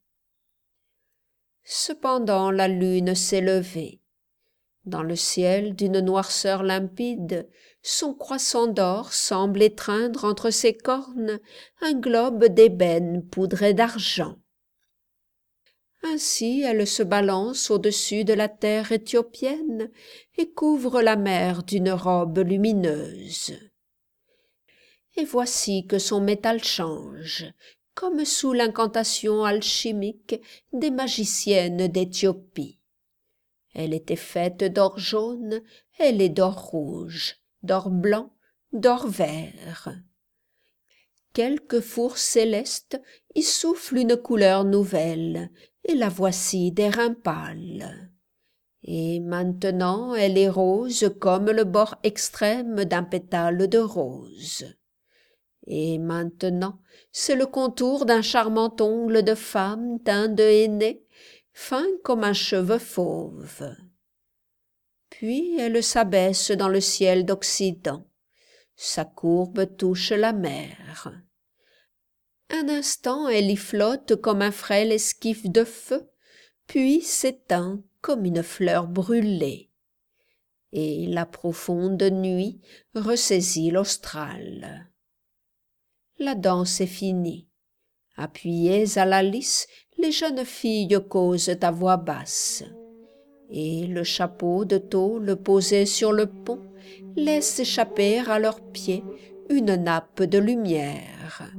Cependant la lune s'est levée. Dans le ciel d'une noirceur limpide, son croissant d'or semble étreindre entre ses cornes un globe d'ébène poudré d'argent. Ainsi elle se balance au-dessus de la terre éthiopienne et couvre la mer d'une robe lumineuse. Et voici que son métal change, comme sous l'incantation alchimique des magiciennes d'Éthiopie. Elle était faite d'or jaune, elle est d'or rouge, d'or blanc, d'or vert. Quelque four céleste y souffle une couleur nouvelle, et la voici d'airain pâle. Et maintenant elle est rose comme le bord extrême d'un pétale de rose. Et maintenant c'est le contour d'un charmant ongle de femme teint de henné, fin comme un cheveu fauve. Puis elle s'abaisse dans le ciel d'Occident. Sa courbe touche la mer. Un instant elle y flotte comme un frêle esquif de feu, puis s'éteint comme une fleur brûlée. Et la profonde nuit ressaisit l'austral. La danse est finie. Appuyées à la lisse, les jeunes filles causent à voix basse. Et le chapeau de tôle posé sur le pont laisse échapper à leurs pieds une nappe de lumière.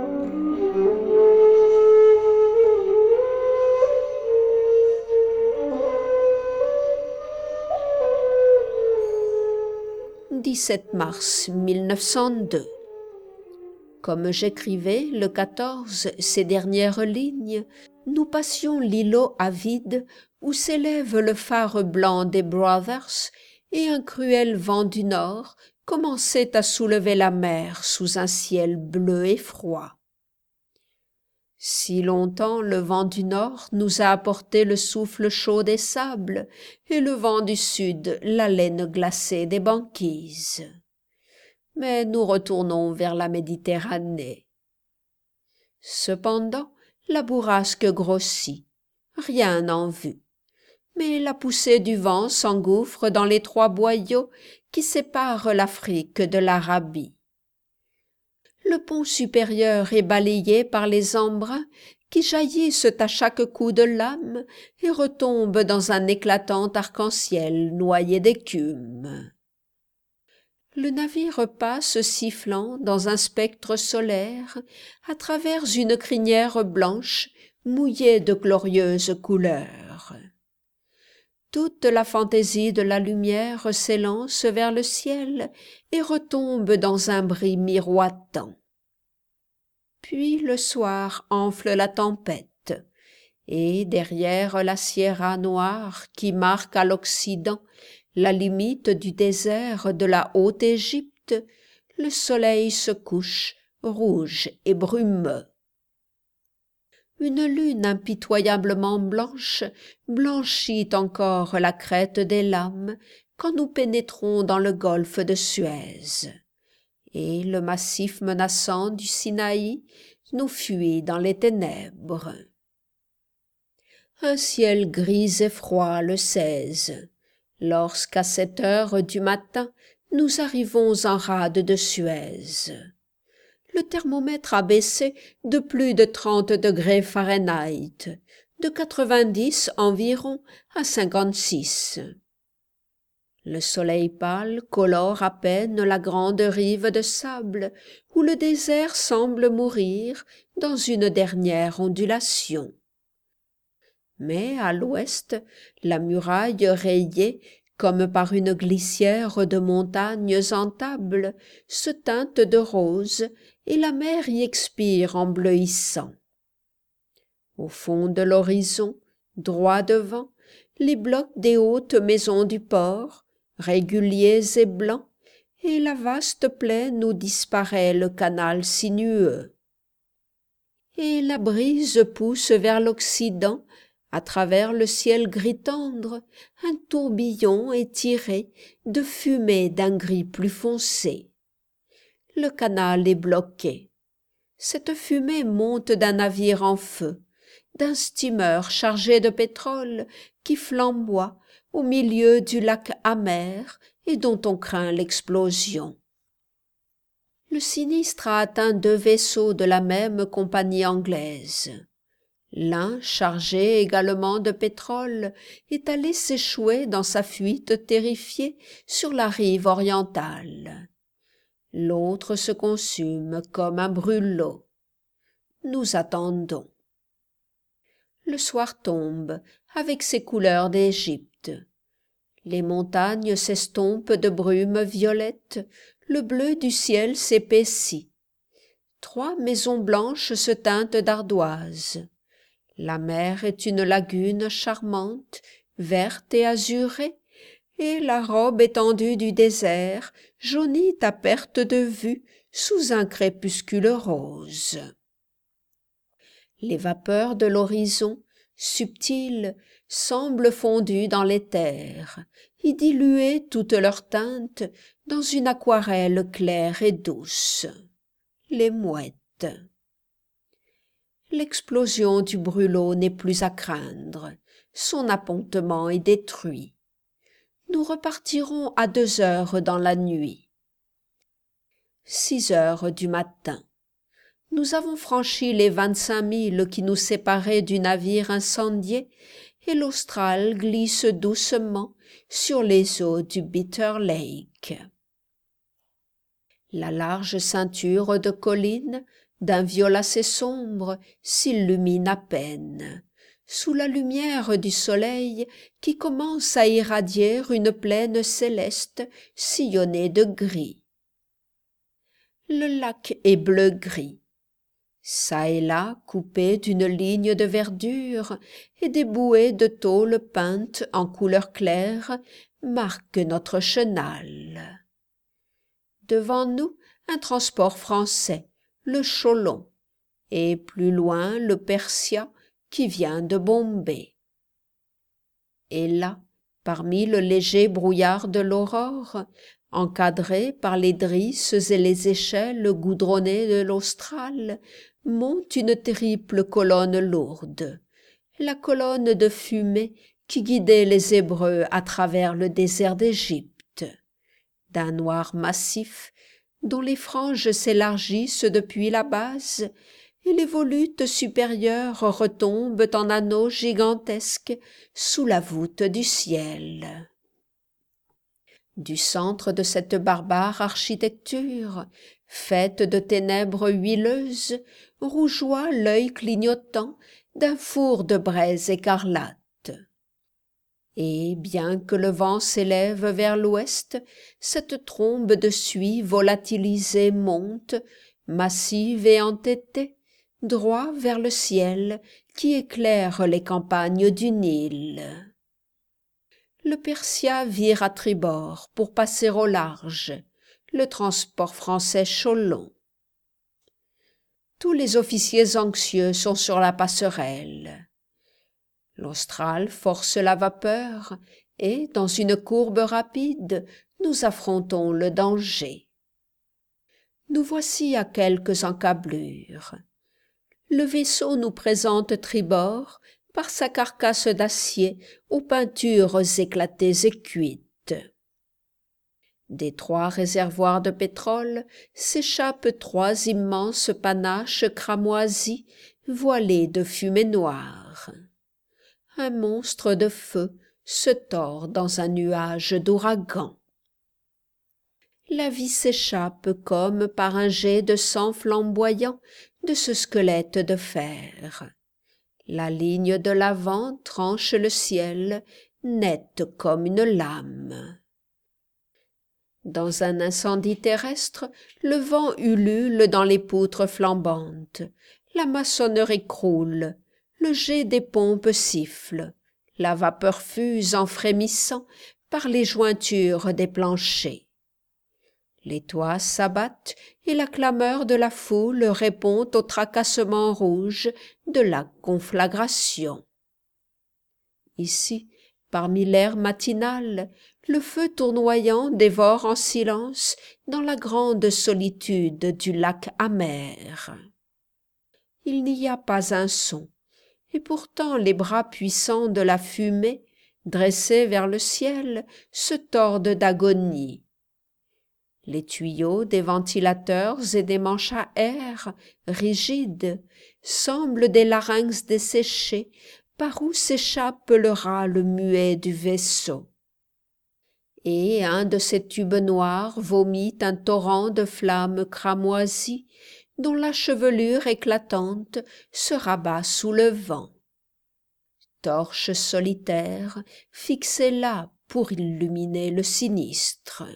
dix-sept mars mille neuf cent deux. Comme j'écrivais le quatorze ces dernières lignes, nous passions l'îlot avide où s'élève le phare blanc des Brothers et un cruel vent du nord commençait à soulever la mer sous un ciel bleu et froid. Si longtemps le vent du nord nous a apporté le souffle chaud des sables et le vent du sud l'haleine glacée des banquises. Mais nous retournons vers la Méditerranée. Cependant, la bourrasque grossit, rien en vue, mais la poussée du vent s'engouffre dans les trois boyaux qui séparent l'Afrique de l'Arabie. Le pont supérieur est balayé par les embruns qui jaillissent à chaque coup de lame et retombent dans un éclatant arc-en-ciel noyé d'écume. Le navire passe sifflant dans un spectre solaire à travers une crinière blanche mouillée de glorieuses couleurs. Toute la fantaisie de la lumière s'élance vers le ciel et retombe dans un bris miroitant. Puis le soir enfle la tempête, et derrière la Sierra noire qui marque à l'Occident la limite du désert de la Haute-Égypte, le soleil se couche, rouge et brumeux. Une lune impitoyablement blanche blanchit encore la crête des lames quand nous pénétrons dans le golfe de Suez, et le massif menaçant du Sinaï nous fuit dans les ténèbres. Un ciel gris et froid le seize, lorsqu'à sept heures du matin nous arrivons en rade de Suez. Le thermomètre a baissé de plus de trente degrés Fahrenheit, de quatre-vingt-dix environ à cinquante-six. Le soleil pâle colore à peine la grande rive de sable où le désert semble mourir dans une dernière ondulation. Mais à l'ouest, la muraille rayée comme par une glissière de montagnes en table se teinte de rose et la mer y expire en bleuissant. Au fond de l'horizon, droit devant, les blocs des hautes maisons du port, réguliers et blancs, et la vaste plaine où disparaît le canal sinueux. Et la brise pousse vers l'Occident, à travers le ciel gris tendre, un tourbillon étiré de fumée d'un gris plus foncé. Le canal est bloqué. Cette fumée monte d'un navire en feu, d'un steamer chargé de pétrole qui flamboie au milieu du lac amer et dont on craint l'explosion. Le sinistre a atteint deux vaisseaux de la même compagnie anglaise. L'un, chargé également de pétrole, est allé s'échouer dans sa fuite terrifiée sur la rive orientale. L'autre se consume comme un brûlot. Nous attendons. Le soir tombe, avec ses couleurs d'Égypte. Les montagnes s'estompent de brume violette, le bleu du ciel s'épaissit. Trois maisons blanches se teintent d'ardoise. La mer est une lagune charmante, verte et azurée, et la robe étendue du désert jaunit à perte de vue sous un crépuscule rose. Les vapeurs de l'horizon, subtiles, semblent fondues dans l'éther, y diluer toutes leurs teintes dans une aquarelle claire et douce. Les mouettes. L'explosion du brûlot n'est plus à craindre, son appontement est détruit. Nous repartirons à deux heures dans la nuit. Six heures du matin. Nous avons franchi les vingt-cinq milles qui nous séparaient du navire incendié et l'Austral glisse doucement sur les eaux du Bitter Lake. La large ceinture de collines, d'un violacé sombre, s'illumine à peine, sous la lumière du soleil qui commence à irradier une plaine céleste sillonnée de gris. Le lac est bleu-gris. Çà et là, coupé d'une ligne de verdure, et des bouées de tôle peintes en couleur claire marquent notre chenal. Devant nous, un transport français, le Cholon, et plus loin le Persia qui vient de Bombay. Et là, parmi le léger brouillard de l'aurore, encadré par les drisses et les échelles goudronnées de l'Austral, monte une terrible colonne lourde, la colonne de fumée qui guidait les Hébreux à travers le désert d'Égypte, d'un noir massif dont les franges s'élargissent depuis la base et les volutes supérieures retombent en anneaux gigantesques sous la voûte du ciel. Du centre de cette barbare architecture, faite de ténèbres huileuses, rougeoie l'œil clignotant d'un four de braise écarlate. Et bien que le vent s'élève vers l'ouest, cette trombe de suie volatilisée monte, massive et entêtée, droit vers le ciel qui éclaire les campagnes du Nil. Le Persia vire à tribord pour passer au large, le transport français Cholon. Tous les officiers anxieux sont sur la passerelle. L'Austral force la vapeur et, dans une courbe rapide, nous affrontons le danger. Nous voici à quelques encablures. Le vaisseau nous présente tribord par sa carcasse d'acier aux peintures éclatées et cuites. Des trois réservoirs de pétrole s'échappent trois immenses panaches cramoisis voilés de fumée noire. Un monstre de feu se tord dans un nuage d'ouragan. La vie s'échappe comme par un jet de sang flamboyant de ce squelette de fer. La ligne de l'avant tranche le ciel, nette comme une lame. Dans un incendie terrestre, le vent ulule dans les poutres flambantes, la maçonnerie croule, le jet des pompes siffle, la vapeur fuse en frémissant par les jointures des planchers. Les toits s'abattent et la clameur de la foule répond au tracassement rouge de la conflagration. Ici, parmi l'air matinal, le feu tournoyant dévore en silence dans la grande solitude du lac amer. Il n'y a pas un son, et pourtant les bras puissants de la fumée, dressés vers le ciel, se tordent d'agonie. Les tuyaux des ventilateurs et des manches à air, rigides, semblent des larynx desséchés par où s'échappe le râle muet du vaisseau. Et un de ces tubes noirs vomit un torrent de flammes cramoisies dont la chevelure éclatante se rabat sous le vent. Torche solitaire fixée là pour illuminer le sinistre.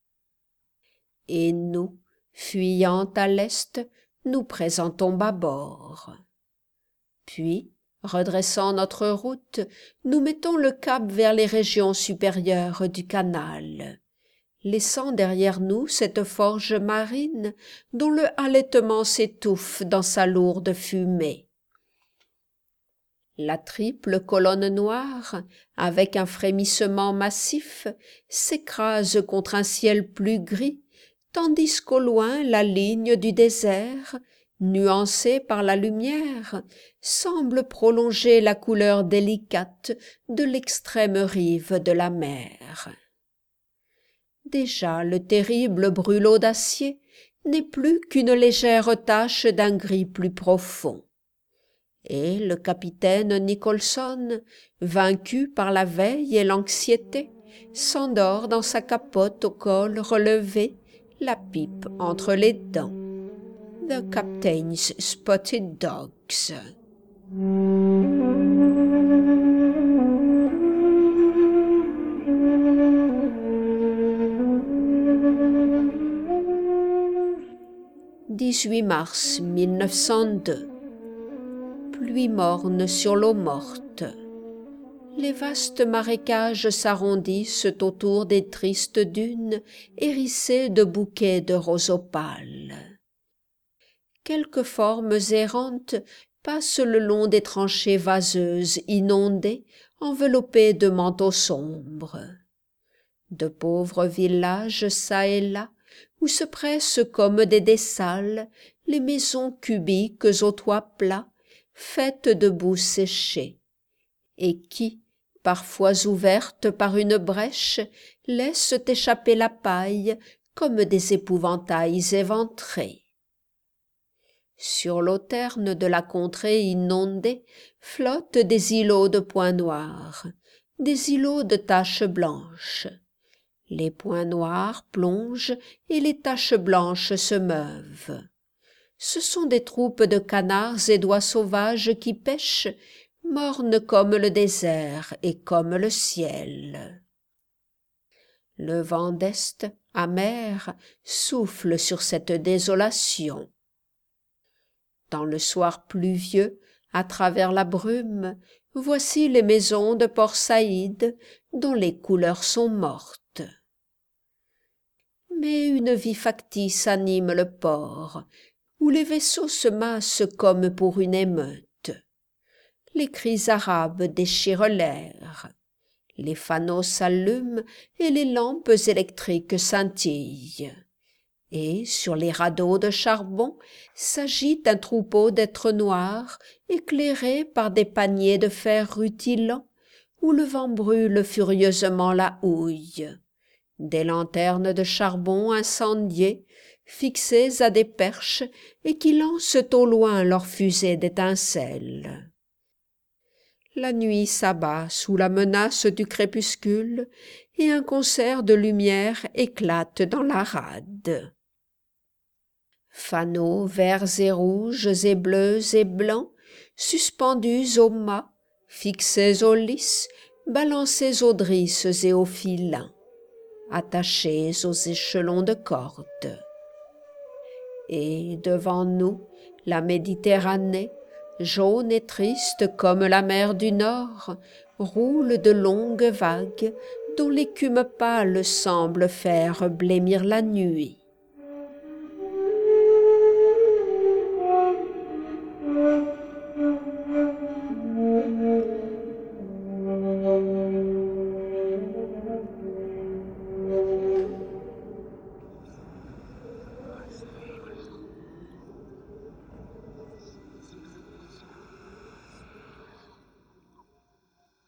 Et nous, fuyant à l'est, nous présentons bâbord. Puis, Redressant notre route, nous mettons le cap vers les régions supérieures du canal, laissant derrière nous cette forge marine dont le halètement s'étouffe dans sa lourde fumée. La triple colonne noire, avec un frémissement massif, s'écrase contre un ciel plus gris, tandis qu'au loin la ligne du désert, nuancée par la lumière, semble prolonger la couleur délicate de l'extrême rive de la mer. Déjà le terrible brûlot d'acier n'est plus qu'une légère tache d'un gris plus profond. Et le capitaine Nicholson, vaincu par la veille et l'anxiété, s'endort dans sa capote au col relevé, la pipe entre les dents. The Captain's Spotted Dogs. dix-huit mars mille neuf cent deux. Pluie morne sur l'eau morte. Les vastes marécages s'arrondissent autour des tristes dunes hérissées de bouquets de roseaux pâles. Quelques formes errantes passent le long des tranchées vaseuses inondées, enveloppées de manteaux sombres. De pauvres villages çà et là, où se pressent comme des dessales les maisons cubiques aux toits plats, faites de boue séchée, et qui, parfois ouvertes par une brèche, laissent échapper la paille comme des épouvantails éventrés. Sur l'eau terne de la contrée inondée flottent des îlots de points noirs, des îlots de taches blanches. Les points noirs plongent et les taches blanches se meuvent. Ce sont des troupes de canards et d'oies sauvages qui pêchent, mornes comme le désert et comme le ciel. Le vent d'est, amer, souffle sur cette désolation. Dans le soir pluvieux, à travers la brume, voici les maisons de Port Saïd dont les couleurs sont mortes. Mais une vie factice anime le port, où les vaisseaux se massent comme pour une émeute. Les cris arabes déchirent l'air. Les fanaux s'allument et les lampes électriques scintillent. Et sur les radeaux de charbon s'agite un troupeau d'êtres noirs éclairés par des paniers de fer rutilants où le vent brûle furieusement la houille. Des lanternes de charbon incendiées, fixées à des perches et qui lancent au loin leurs fusées d'étincelles. La nuit s'abat sous la menace du crépuscule et un concert de lumière éclate dans la rade. Fanaux verts et rouges et bleus et blancs, suspendus aux mâts, fixés aux lisses, balancés aux drisses et aux filins, attachés aux échelons de corde. Et devant nous, la Méditerranée, jaune et triste comme la mer du Nord, roule de longues vagues dont l'écume pâle semble faire blêmir la nuit.